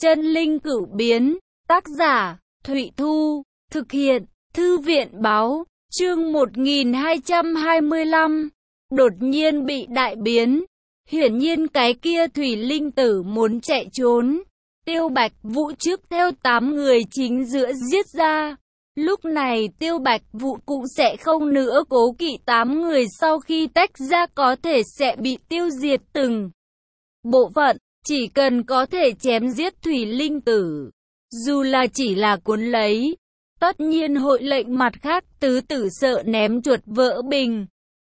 Chân linh cửu biến, tác giả, Thụy Thu, thực hiện, Thư viện báo, chương 1225, đột nhiên bị đại biến. Hiển nhiên cái kia thủy linh tử muốn chạy trốn. Tiêu Bạch Vũ trước theo 8 người chính giữa giết ra. Lúc này Tiêu Bạch Vũ cũng sẽ không nữa cố kỵ 8 người sau khi tách ra có thể sẽ bị tiêu diệt từng bộ phận. Chỉ cần có thể chém giết thủy linh tử, dù là chỉ là cuốn lấy, tất nhiên hội lệnh mặt khác tứ tử sợ ném chuột vỡ bình.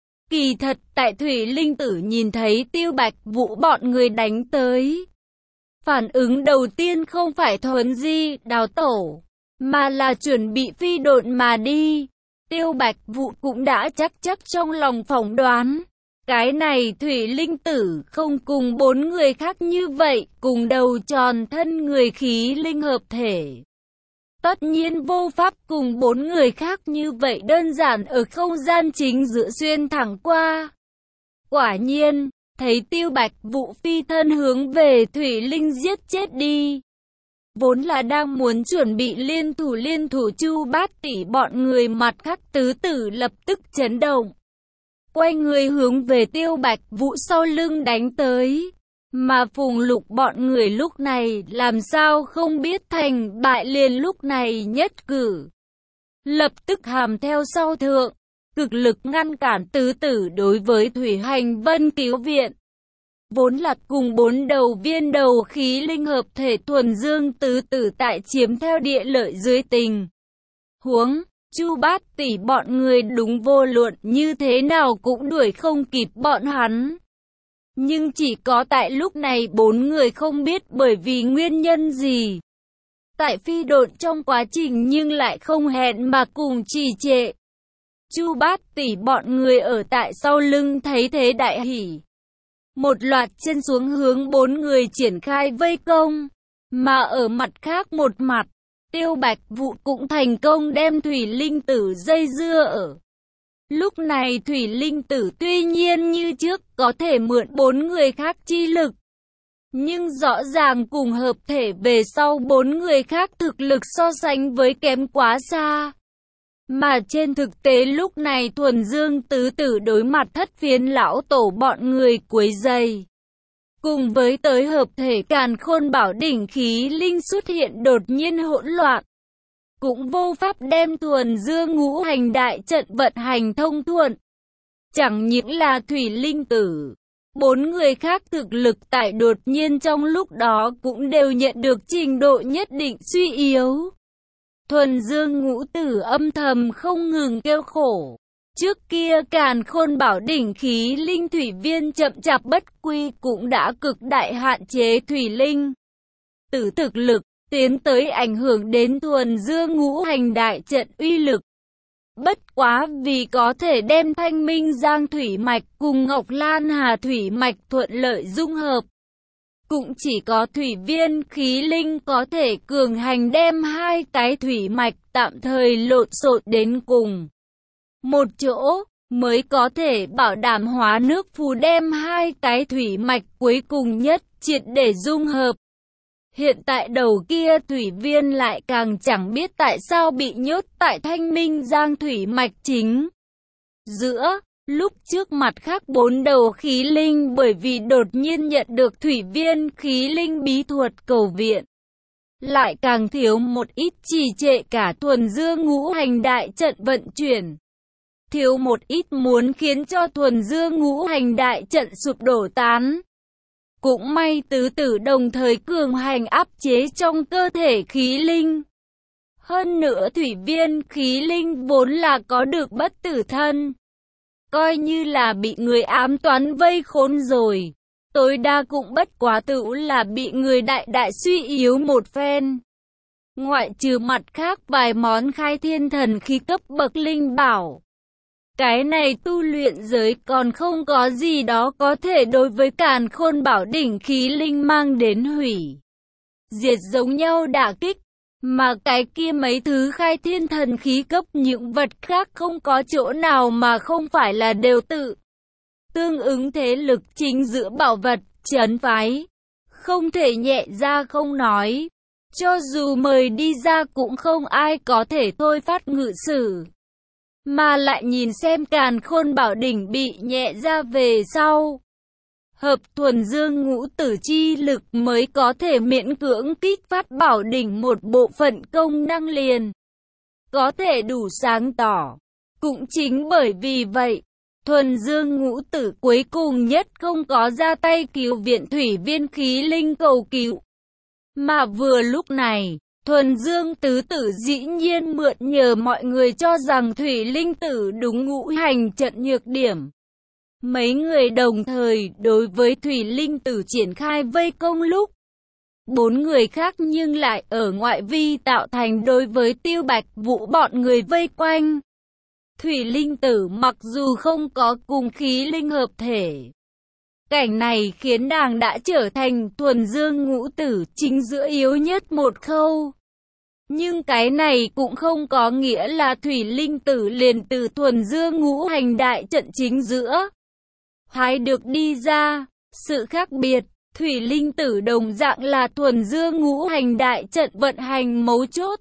Kỳ thật tại thủy linh tử nhìn thấy Tiêu Bạch Vũ bọn người đánh tới, phản ứng đầu tiên không phải thuấn di, đào tổ, mà là chuẩn bị phi độn mà đi. Tiêu Bạch Vũ cũng đã chắc trong lòng phỏng đoán. Cái này thủy linh tử không cùng 4 người khác như vậy, cùng đầu tròn thân người khí linh hợp thể. Tất nhiên vô pháp cùng 4 người khác như vậy đơn giản ở không gian chính giữa xuyên thẳng qua. Quả nhiên, thấy Tiêu Bạch Vũ phi thân hướng về thủy linh giết chết đi. Vốn là đang muốn chuẩn bị liên thủ Chu Bát Tỷ bọn người mặt khác tứ tử lập tức chấn động. Quay người hướng về Tiêu Bạch Vũ sau lưng đánh tới. Mà Phùng Lục bọn người lúc này làm sao không biết thành bại, liền lúc này nhất cử lập tức hàm theo sau thượng, cực lực ngăn cản tứ tử đối với Thủy Hành Vân cứu viện. Vốn là cùng 4 đầu viên đầu khí linh hợp thể thuần dương tứ tử tại chiếm theo địa lợi dưới tình huống, Chu Bát Tỷ bọn người đúng vô luận như thế nào cũng đuổi không kịp bọn hắn. Nhưng chỉ có tại lúc này 4 người không biết bởi vì nguyên nhân gì. Tại phi độn trong quá trình nhưng lại không hẹn mà cùng trì trệ. Chu Bát Tỷ bọn người ở tại sau lưng thấy thế đại hỉ. Một loạt chân xuống hướng 4 người triển khai vây công. Mà ở mặt khác một mặt, Tiêu Bạch Vũ cũng thành công đem thủy linh tử dây dưa ở. Lúc này thủy linh tử tuy nhiên như trước có thể mượn 4 người khác chi lực. Nhưng rõ ràng cùng hợp thể về sau 4 người khác thực lực so sánh với kém quá xa. Mà trên thực tế lúc này thuần dương tứ tử đối mặt thất phiến lão tổ bọn người quấy rầy. Cùng với tới hợp thể càn khôn bảo đỉnh khí linh xuất hiện đột nhiên hỗn loạn. Cũng vô pháp đem thuần dương ngũ hành đại trận vận hành thông thuận. Chẳng những là thủy linh tử, 4 người khác thực lực tại đột nhiên trong lúc đó cũng đều nhận được trình độ nhất định suy yếu. Thuần dương ngũ tử âm thầm không ngừng kêu khổ. Trước kia càn khôn bảo đỉnh khí linh thủy viên chậm chạp bất quy cũng đã cực đại hạn chế thủy linh tử thực lực, tiến tới ảnh hưởng đến thuần dương ngũ hành đại trận uy lực. Bất quá vì có thể đem Thanh Minh Giang thủy mạch cùng Ngọc Lan Hà thủy mạch thuận lợi dung hợp, cũng chỉ có thủy viên khí linh có thể cường hành đem hai cái thủy mạch tạm thời lộn xộn đến cùng một chỗ, mới có thể bảo đảm hóa nước phù đem hai cái thủy mạch cuối cùng nhất triệt để dung hợp. Hiện tại đầu kia thủy viên lại càng chẳng biết tại sao bị nhốt tại Thanh Minh Giang thủy mạch chính giữa. Lúc trước mặt khác 4 đầu khí linh bởi vì đột nhiên nhận được thủy viên khí linh bí thuật cầu viện, lại càng thiếu một ít trì trệ cả thuần dương ngũ hành đại trận vận chuyển. Thiếu một ít muốn khiến cho thuần dương ngũ hành đại trận sụp đổ tán. Cũng may tứ tử đồng thời cường hành áp chế trong cơ thể khí linh. Hơn nữa thủy viên khí linh vốn là có được bất tử thân. Coi như là bị người ám toán vây khốn rồi, tối đa cũng bất quá tựu là bị người đại suy yếu một phen. Ngoại trừ mặt khác vài món khai thiên thần khí cấp bậc linh bảo, cái này tu luyện giới còn không có gì đó có thể đối với càn khôn bảo đỉnh khí linh mang đến hủy diệt giống nhau đả kích. Mà cái kia mấy thứ khai thiên thần khí cấp những vật khác không có chỗ nào mà không phải là đều tự tương ứng thế lực chính giữa bảo vật, trấn phái. không thể nhẹ ra không nói. Cho dù mời đi ra cũng không ai có thể thôi phát ngự sử. Mà lại nhìn xem Càn Khôn Bảo Đỉnh bị nhẹ ra về sau. Hợp thuần dương ngũ tử chi lực mới có thể miễn cưỡng kích phát bảo đỉnh một bộ phận công năng liền. Có thể đủ sáng tỏ. Cũng chính bởi vì vậy, thuần dương ngũ tử cuối cùng nhất không có ra tay cứu viện thủy viên khí linh cầu cứu. Mà vừa lúc này, thuần dương tứ tử dĩ nhiên mượn nhờ mọi người cho rằng thủy linh tử đúng ngũ hành trận nhược điểm. Mấy người đồng thời đối với thủy linh tử triển khai vây công lúc. 4 người khác nhưng lại ở ngoại vi tạo thành đối với Tiêu Bạch Vũ bọn người vây quanh. Thủy linh tử mặc dù không có cùng khí linh hợp thể. Cảnh này khiến nàng đã trở thành thuần dương ngũ tử chính giữa yếu nhất một khâu. Nhưng cái này cũng không có nghĩa là thủy linh tử liền từ thuần dương ngũ hành đại trận chính giữa hái được đi ra. Sự khác biệt, thủy linh tử đồng dạng là thuần dương ngũ hành đại trận vận hành mấu chốt.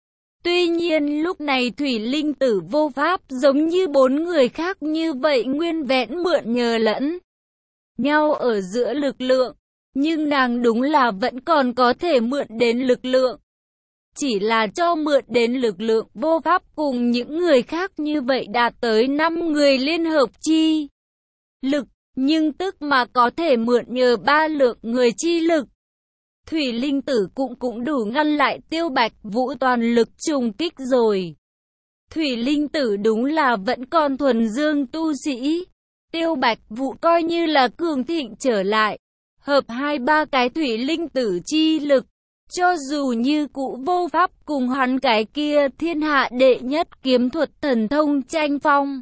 Tuy nhiên lúc này thủy linh tử vô pháp giống như 4 người khác như vậy nguyên vẹn mượn nhờ lẫn nhau ở giữa lực lượng. Nhưng nàng đúng là vẫn còn có thể mượn đến lực lượng. Chỉ là cho mượn đến lực lượng vô pháp cùng những người khác như vậy đạt tới 5 người liên hợp chi lực. Nhưng tức mà có thể mượn nhờ 3 lượng người chi lực. Thủy linh tử cũng đủ ngăn lại Tiêu Bạch Vũ toàn lực trùng kích rồi. Thủy linh tử đúng là vẫn còn thuần dương tu sĩ. Tiêu Bạch Vũ coi như là cường thịnh trở lại. Hợp 2-3 cái thủy linh tử chi lực. Cho dù như cũ vô pháp cùng hắn cái kia thiên hạ đệ nhất kiếm thuật thần thông tranh phong.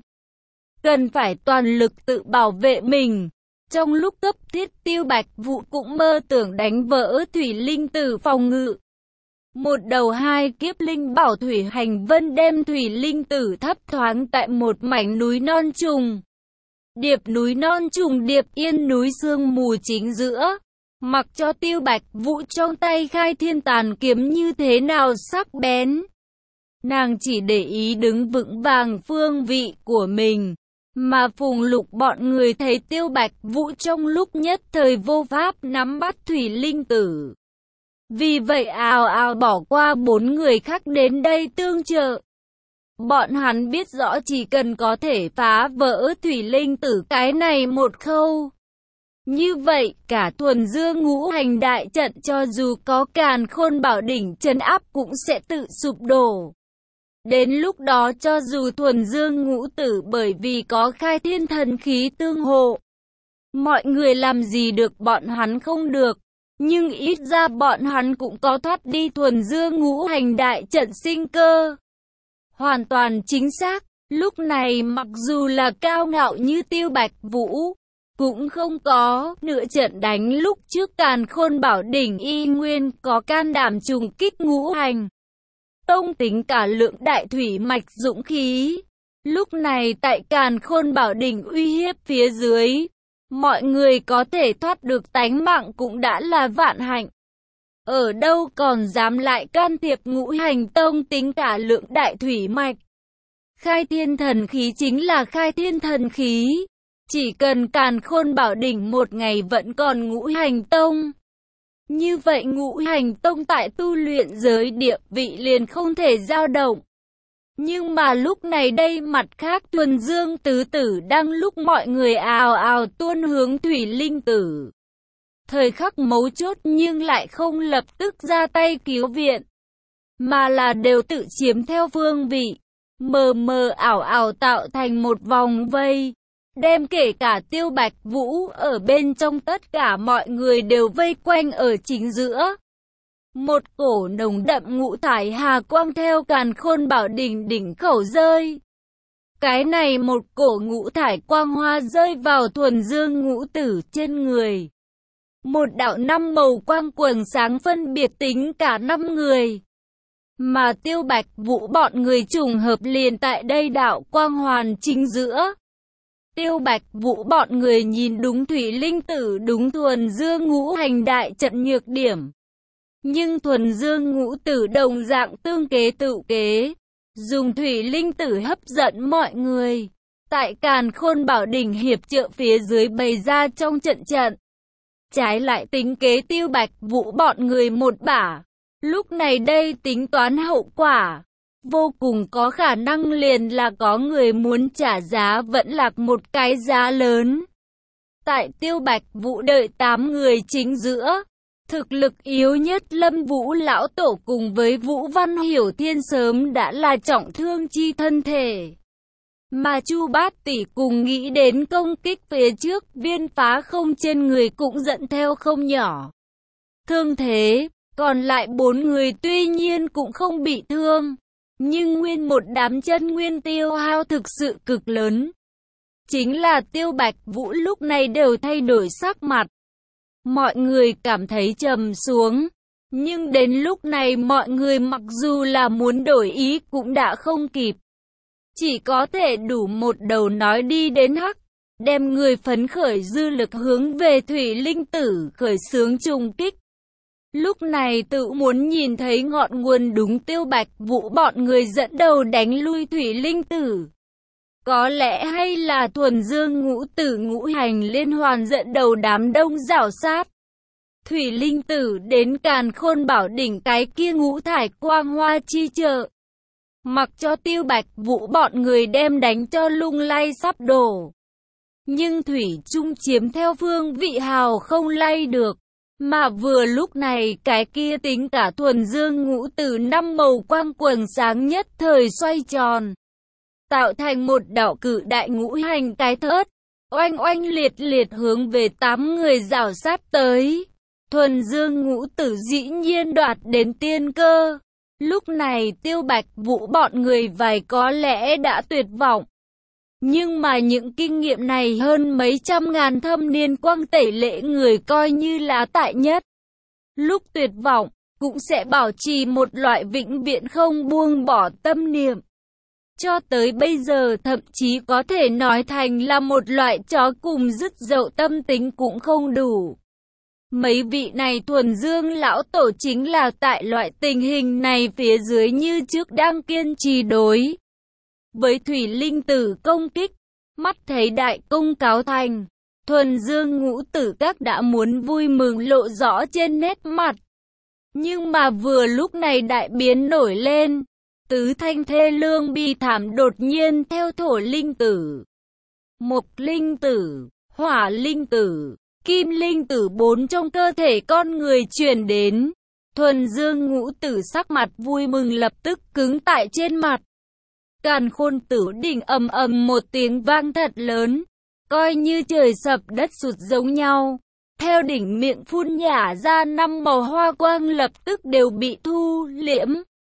Cần phải toàn lực tự bảo vệ mình. Trong lúc cấp thiết Tiêu Bạch Vũ cũng mơ tưởng đánh vỡ thủy linh tử phòng ngự. Một đầu 2 kiếp linh bảo thủy hành vân đem thủy linh tử thấp thoáng tại một mảnh núi non trùng. Điệp núi non trùng điệp yên núi sương mù chính giữa. Mặc cho Tiêu Bạch Vũ trong tay khai thiên tàn kiếm như thế nào sắc bén. Nàng chỉ để ý đứng vững vàng phương vị của mình. Mà Phùng Lục bọn người thấy Tiêu Bạch Vũ trong lúc nhất thời vô pháp nắm bắt thủy linh tử. Vì vậy ào ào bỏ qua 4 người khác đến đây tương trợ. Bọn hắn biết rõ chỉ cần có thể phá vỡ thủy linh tử cái này một khâu. Như vậy cả thuần dương ngũ hành đại trận cho dù có Càn Khôn Bảo Đỉnh trấn áp cũng sẽ tự sụp đổ. Đến lúc đó cho dù thuần dương ngũ tử bởi vì có khai thiên thần khí tương hộ. Mọi người làm gì được bọn hắn không được. Nhưng ít ra bọn hắn cũng có thoát đi thuần dương ngũ hành đại trận sinh cơ. Hoàn toàn chính xác, lúc này mặc dù là cao ngạo như Tiêu Bạch Vũ, cũng không có nửa trận đánh lúc trước Càn Khôn Bảo Đỉnh y nguyên có can đảm trùng kích ngũ hành. Tông tính cả lượng đại thủy mạch dũng khí. Lúc này tại Càn Khôn Bảo Đỉnh uy hiếp phía dưới, mọi người có thể thoát được tánh mạng cũng đã là vạn hạnh. Ở đâu còn dám lại can thiệp ngũ hành tông tính cả lượng đại thủy mạch. Khai thiên thần khí chính là khai thiên thần khí. Chỉ cần Càn Khôn Bảo Đỉnh một ngày vẫn còn ngũ hành tông. Như vậy ngũ hành tông tại tu luyện giới địa vị liền không thể dao động. Nhưng mà lúc này đây mặt khác thuần dương tứ tử đang lúc mọi người ào ào tuôn hướng thủy linh tử. Thời khắc mấu chốt nhưng lại không lập tức ra tay cứu viện. Mà là đều tự chiếm theo phương vị. Mờ mờ ảo ảo tạo thành một vòng vây. Đem kể cả Tiêu Bạch Vũ ở bên trong tất cả mọi người đều vây quanh ở chính giữa. Một cổ nồng đậm ngũ thải hà quang theo Càn Khôn Bảo Đỉnh đỉnh khẩu rơi. Cái này một cổ ngũ thải quang hoa rơi vào thuần dương ngũ tử trên người. Một đạo 5 màu quang quần sáng phân biệt tính cả 5 người. Mà Tiêu Bạch Vũ bọn người trùng hợp liền tại đây đạo quang hoàn chính giữa. Tiêu Bạch Vũ bọn người nhìn đúng Thủy Linh Tử, đúng Thuần Dương Ngũ Hành đại trận nhược điểm. Nhưng Thuần Dương Ngũ Tử đồng dạng tương kế tự kế, dùng Thủy Linh Tử hấp dẫn mọi người. Tại Càn Khôn Bảo Đỉnh hiệp trợ phía dưới bày ra trong trận trận. Trái lại tính kế Tiêu Bạch Vũ bọn người một bả. Lúc này đây tính toán hậu quả. Vô cùng có khả năng liền là có người muốn trả giá vẫn lạc một cái giá lớn. Tại Tiêu Bạch Vũ đợi 8 người chính giữa, thực lực yếu nhất Lâm Vũ Lão Tổ cùng với Vũ Văn Hiểu Thiên sớm đã là trọng thương chi thân thể. Mà Chu Bát Tỷ cùng nghĩ đến công kích phía trước viên phá không trên người cũng dẫn theo không nhỏ thương thế, còn lại 4 người tuy nhiên cũng không bị thương. Nhưng nguyên một đám chân nguyên tiêu hao thực sự cực lớn. Chính là Tiêu Bạch Vũ lúc này đều thay đổi sắc mặt. Mọi người cảm thấy trầm xuống. Nhưng đến lúc này mọi người mặc dù là muốn đổi ý cũng đã không kịp. Chỉ có thể đủ một đầu nói đi đến hắc. Đem người phấn khởi dư lực hướng về Thủy Linh Tử khởi xướng trùng kích. Lúc này tự muốn nhìn thấy ngọn nguồn đúng Tiêu Bạch Vũ bọn người dẫn đầu đánh lui Thủy Linh Tử. Có lẽ hay là Thuần Dương Ngũ Tử Ngũ Hành liên hoàn dẫn đầu đám đông rảo sát. Thủy Linh Tử đến Càn Khôn Bảo Đỉnh cái kia ngũ thải quang hoa chi chợ. Mặc cho Tiêu Bạch Vũ bọn người đem đánh cho lung lay sắp đổ. Nhưng Thủy Trung chiếm theo phương vị hào không lay được. Mà vừa lúc này cái kia tính cả Thuần Dương Ngũ Tử 5 màu quang quần sáng nhất thời xoay tròn. Tạo thành một đạo cự đại ngũ hành cái thớt. Oanh oanh liệt liệt hướng về 8 người rảo sát tới. Thuần Dương Ngũ Tử dĩ nhiên đoạt đến tiên cơ. Lúc này Tiêu Bạch Vũ bọn người vài có lẽ đã tuyệt vọng. Nhưng mà những kinh nghiệm này hơn mấy trăm ngàn thâm niên quang tẩy lệ người coi như là tại nhất. Lúc tuyệt vọng, cũng sẽ bảo trì một loại vĩnh viễn không buông bỏ tâm niệm. Cho tới bây giờ thậm chí có thể nói thành là một loại chó cùng dứt dậu tâm tính cũng không đủ. Mấy vị này Thuần Dương Lão Tổ chính là tại loại tình hình này phía dưới như trước đang kiên trì đối với Thủy Linh Tử công kích. Mắt thấy đại công cáo thành, Thuần Dương Ngũ Tử các đã muốn vui mừng lộ rõ trên nét mặt. Nhưng mà vừa lúc này đại biến nổi lên, tứ thanh thê lương bi thảm đột nhiên theo Thổ Linh Tử, Mộc Linh Tử, Hỏa Linh Tử, Kim Linh Tử 4 trong cơ thể con người truyền đến. Thuần Dương Ngũ Tử sắc mặt vui mừng lập tức cứng tại trên mặt. Càn Khôn Tử đỉnh ầm ầm một tiếng vang thật lớn, coi như trời sập đất sụt giống nhau. Theo đỉnh miệng phun nhả ra 5 màu hoa quang lập tức đều bị thu liễm.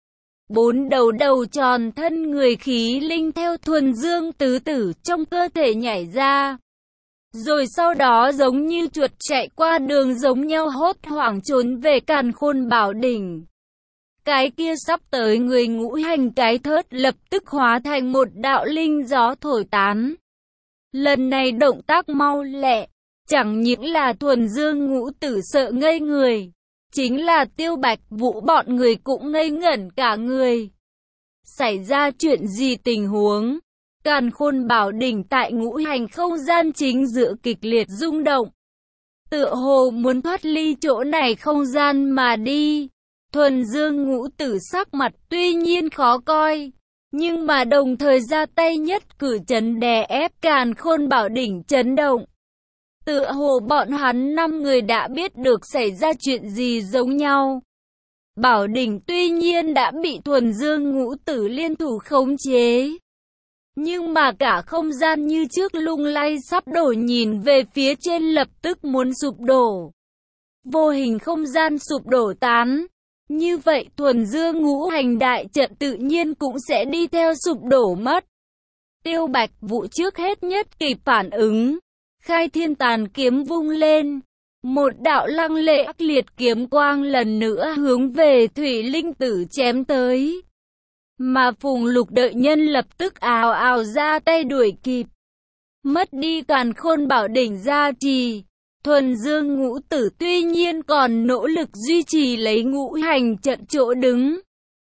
4 đầu tròn thân người khí linh theo Thuần Dương tứ tử trong cơ thể nhảy ra. Rồi sau đó giống như chuột chạy qua đường giống nhau hốt hoảng trốn về Càn Khôn Bảo Đỉnh. Cái kia sắp tới người ngũ hành cái thớt lập tức hóa thành một đạo linh gió thổi tán. Lần này động tác mau lẹ, chẳng những là Thuần Dương Ngũ Tử sợ ngây người, chính là Tiêu Bạch Vũ bọn người cũng ngây ngẩn cả người. Xảy ra chuyện gì tình huống? Càn Khôn Bảo Đỉnh tại ngũ hành không gian chính giữa kịch liệt rung động. Tựa hồ muốn thoát ly chỗ này không gian mà đi. Thuần Dương Ngũ Tử sắc mặt tuy nhiên khó coi, nhưng mà đồng thời ra tay nhất cử chấn đè ép Càn Khôn Bảo Đỉnh chấn động. Tựa hồ bọn hắn 5 người đã biết được xảy ra chuyện gì giống nhau. Bảo Đỉnh tuy nhiên đã bị Thuần Dương Ngũ Tử liên thủ khống chế. Nhưng mà cả không gian như trước lung lay sắp đổ, nhìn về phía trên lập tức muốn sụp đổ. Vô hình không gian sụp đổ tán. Như vậy Thuần Dương Ngũ Hành đại trận tự nhiên cũng sẽ đi theo sụp đổ mất. Tiêu Bạch Vũ trước hết nhất kịp phản ứng. Khai Thiên Tàn kiếm vung lên. Một đạo lăng lệ ác liệt kiếm quang lần nữa hướng về Thủy Linh Tử chém tới. Mà Phùng Lục đợi nhân lập tức ào ào ra tay đuổi kịp. mất đi càn khôn bảo đỉnh gia trì. Thuần Dương Ngũ Tử tuy nhiên còn nỗ lực duy trì lấy ngũ hành trận chỗ đứng.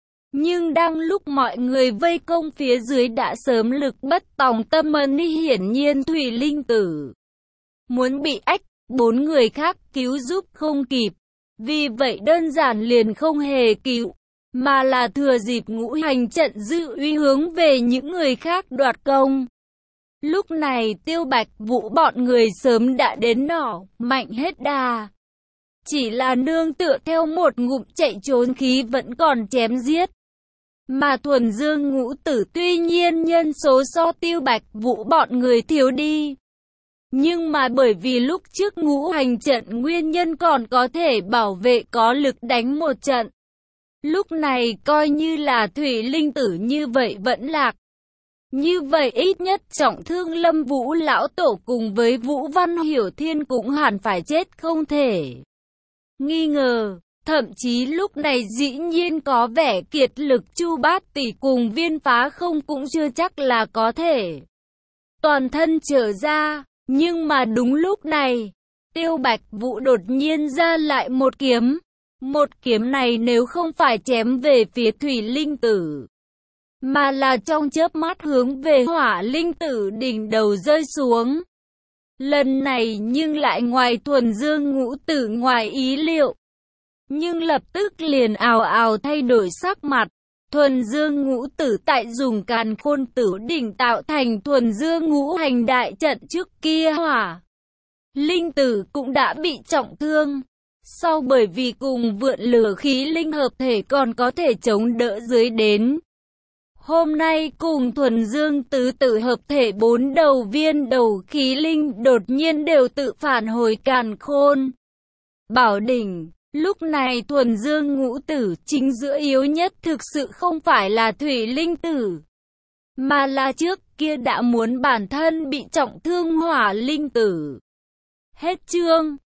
Nhưng đang lúc mọi người vây công phía dưới đã sớm lực bất tòng tâm, hiển nhiên Thủy Linh Tử muốn bị ách, 4 người khác cứu giúp không kịp. Vì vậy đơn giản liền không hề cứu, mà là thừa dịp ngũ hành trận dư uy hướng về những người khác đoạt công. Lúc này Tiêu Bạch Vũ bọn người sớm đã đến nỏ, mạnh hết đà. Chỉ là nương tựa theo một ngụm chạy trốn khí vẫn còn chém giết. Mà Thuần Dương Ngũ Tử tuy nhiên nhân số so Tiêu Bạch Vũ bọn người thiếu đi. Nhưng mà bởi vì lúc trước ngũ hành trận nguyên nhân còn có thể bảo vệ có lực đánh một trận. Lúc này coi như là Thủy Linh Tử như vậy vẫn lạc. Như vậy ít nhất trọng thương Lâm Vũ lão tổ cùng với Vũ Văn Hiểu Thiên cũng hẳn phải chết không thể nghi ngờ. Thậm chí lúc này dĩ nhiên có vẻ kiệt lực Chu Bát Tỷ cùng Viên Phá Không cũng chưa chắc là có thể toàn thân trở ra. Nhưng mà đúng lúc này, Tiêu Bạch Vũ đột nhiên ra lại một kiếm. Một kiếm này nếu không phải chém về phía Thủy Linh Tử, mà là trong chớp mắt hướng về Hỏa Linh Tử đỉnh đầu rơi xuống. Lần này nhưng lại ngoài Thuần Dương Ngũ Tử ngoài ý liệu. Nhưng lập tức liền ào ào thay đổi sắc mặt. Thuần Dương Ngũ Tử tại dùng Càn Khôn Tử đỉnh tạo thành Thuần Dương Ngũ Hành đại trận trước kia, Hỏa Linh Tử cũng đã bị trọng thương. Sau bởi vì cùng vượn lửa khí linh hợp thể còn có thể chống đỡ dưới đến. Hôm nay cùng Thuần Dương tứ tử hợp thể 4 đầu viên đầu khí linh đột nhiên đều tự phản hồi Càn Khôn bảo đỉnh. Lúc này Thuần Dương Ngũ Tử chính giữa yếu nhất thực sự không phải là Thủy Linh Tử, mà là trước kia đã muốn bản thân bị trọng thương Hỏa Linh Tử. Hết chương.